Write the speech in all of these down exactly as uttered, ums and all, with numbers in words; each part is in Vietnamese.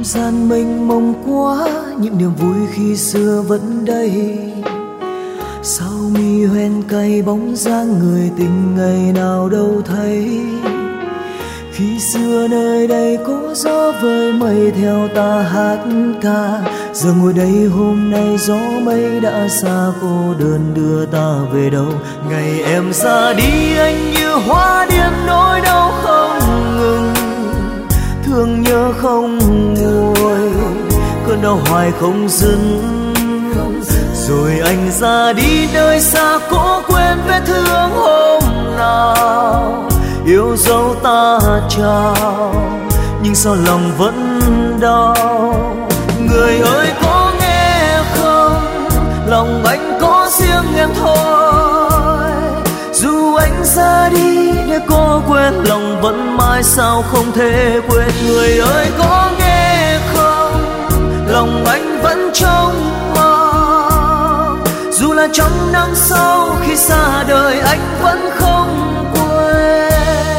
gian mênh mông quá, những niềm vui khi xưa vẫn đây. Sao mi hoen cay bóng dáng người tình ngày nào đâu thấy. Khi xưa nơi đây có gió vơi mây theo ta hát ca, giờ ngồi đây hôm nay gió mây đã xa, cô đơn đưa ta về đâu. Ngày em ra đi anh như hoa điên nỗi đau không ngừng, thương nhớ không nguôi, cơn đau hoài không dứt. Rồi anh ra đi nơi xa cố quên vết thương hôm nào yêu dấu ta chào, nhưng sao lòng vẫn đau. Người ơi có nghe không, lòng anh có riêng em thôi. Dù anh ra đi để cô quên, lòng vẫn mãi sao không thể quên. Người ơi có nghe không, lòng anh vẫn trông mong. Dù là trong năm sau khi xa đời anh vẫn không quên.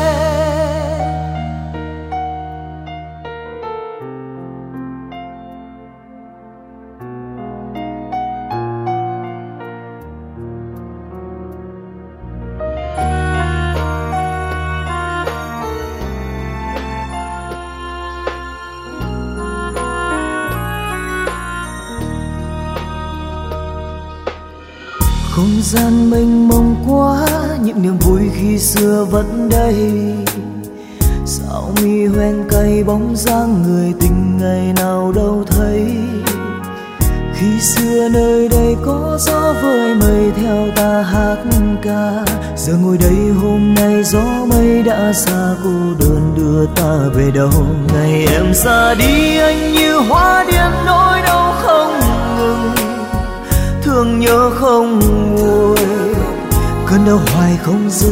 Không gian mênh mông quá, những niềm vui khi xưa vẫn đây. Sao mi hoen cay bóng dáng người tình ngày nào đâu thấy. Khi xưa nơi đây có gió vơi mây theo ta hát ca, giờ ngồi đây hôm nay gió mây đã xa, cô đơn đưa ta về đâu. Ngày em ra đi anh như hoa điên nỗi đau không ngừng, thương nhớ không nguôi, cơn đau hoài không dứt.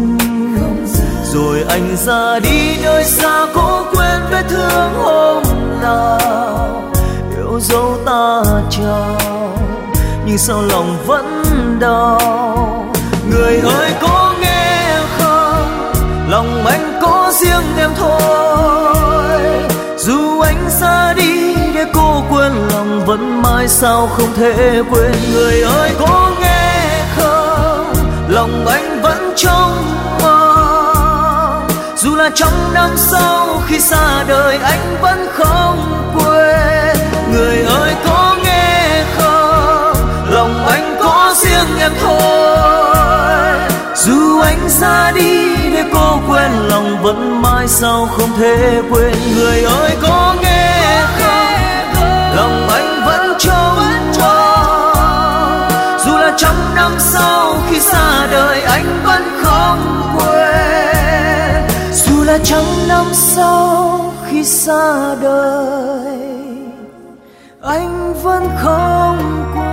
Rồi anh ra đi nơi xa cố quên vết thương hôm nào yêu dấu ta chào, nhưng sao lòng vẫn đau. Người ơi có nghe không, lòng anh có riêng em thôi. Dù anh ra đi để cô quên, lòng vẫn mãi sao không thể quên. Người ơi có nghe không, lòng anh vẫn trông mong. Dù là trong năm sau khi xa đời anh vẫn không quên. Người ơi có nghe không, lòng anh có riêng em thôi. Dù anh ra đi để cô quên, lòng vẫn mãi sao không thể quên. Người ơi có nghe không, lòng anh vẫn trông mong. Dù là trăm năm sau khi xa đời anh vẫn không quên. Dù là trăm năm sau khi xa đời anh vẫn không quên.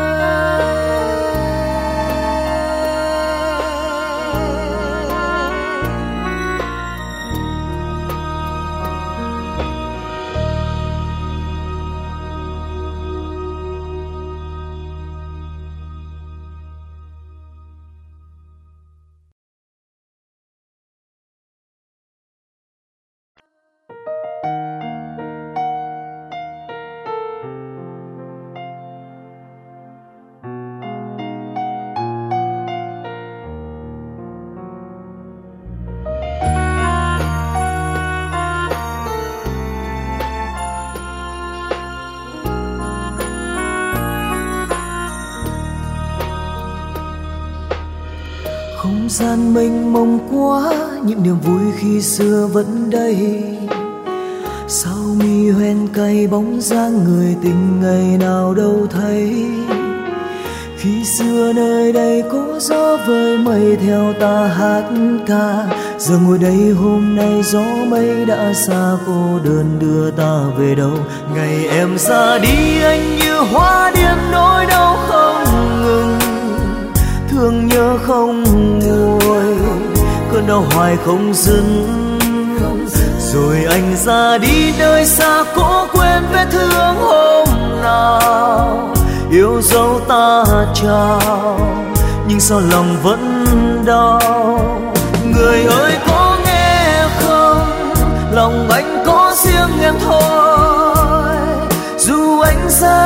Không gian mênh mông quá, những niềm vui khi xưa vẫn đây. Sao mi hoen cay bóng dáng người tình ngày nào đâu thấy. Khi xưa nơi đây có gió vơi mây theo ta hát ca, giờ ngồi đây hôm nay gió mây đã xa, cô đơn đưa ta về đâu. Ngày em ra đi anh như hoa điên nỗi đau không ngừng, thương nhớ không nguôi, cơn đau hoài không dứt. Rồi anh ra đi nơi xa cố quên vết thương hôm nào yêu dấu ta chào, nhưng sao lòng vẫn đau. Người ơi có nghe không, lòng anh có riêng em thôi.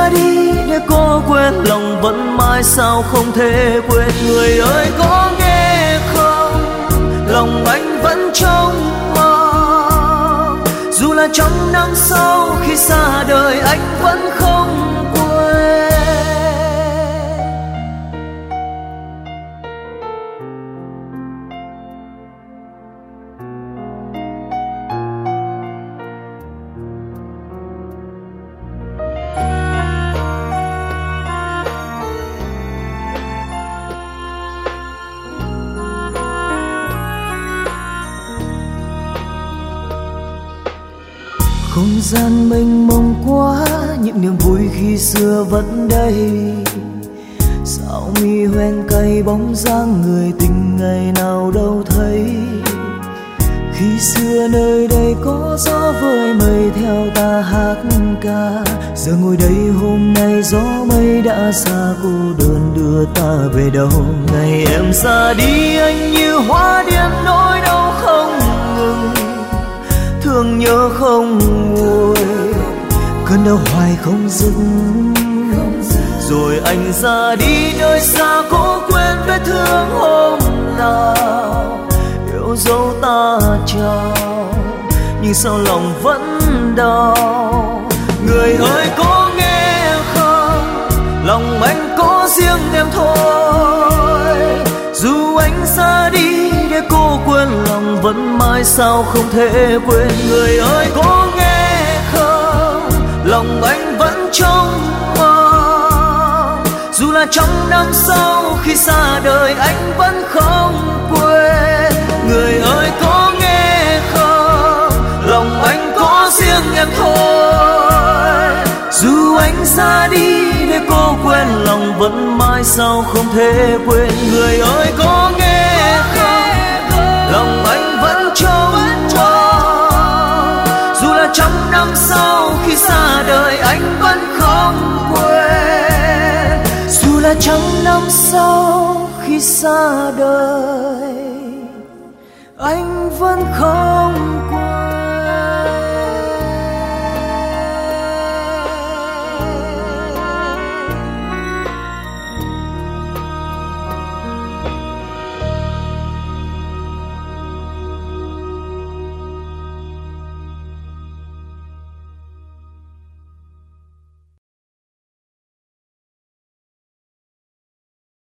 xa đi để cô quên, lòng vẫn mãi sao không thể quên. Người ơi có nghe không, lòng anh vẫn trông mong, dù là trăm năm sau khi xa đời anh vẫn không quên. Không gian mênh mông quá, những niềm vui khi xưa vẫn đây. Sao mi hoen cay bóng dáng người tình ngày nào đâu thấy. Khi xưa nơi đây có gió vơi mây theo ta hát ca, giờ ngồi đây hôm nay gió mây đã xa, cô đơn đưa ta về đâu. Ngày em ra đi anh như hoa điên nỗi đau không ngừng, thương nhớ không nguôi, cơn đau hoài không dừng. Rồi anh ra đi nơi xa cố quên vết thương hôm nào yêu dấu ta chào, nhưng sao lòng vẫn đau. Người ơi có nghe không, lòng anh có riêng em thôi. Dù anh ra đi để cô quên, lòng vẫn mãi sao không thể quên. Người ơi có nghe không, lòng anh vẫn trông mong, dù là trăm năm sau khi xa đời anh vẫn không quên. Người ơi có nghe không, lòng anh có riêng em thôi. Dù anh ra đi để cô quên, lòng vẫn mãi sao không thể quên. Người ơi có nghe không, lòng anh vẫn trông mong, dù là trăm năm sau khi xa đời anh vẫn không quên. Dù là trăm năm sau khi xa đời anh vẫn không quên.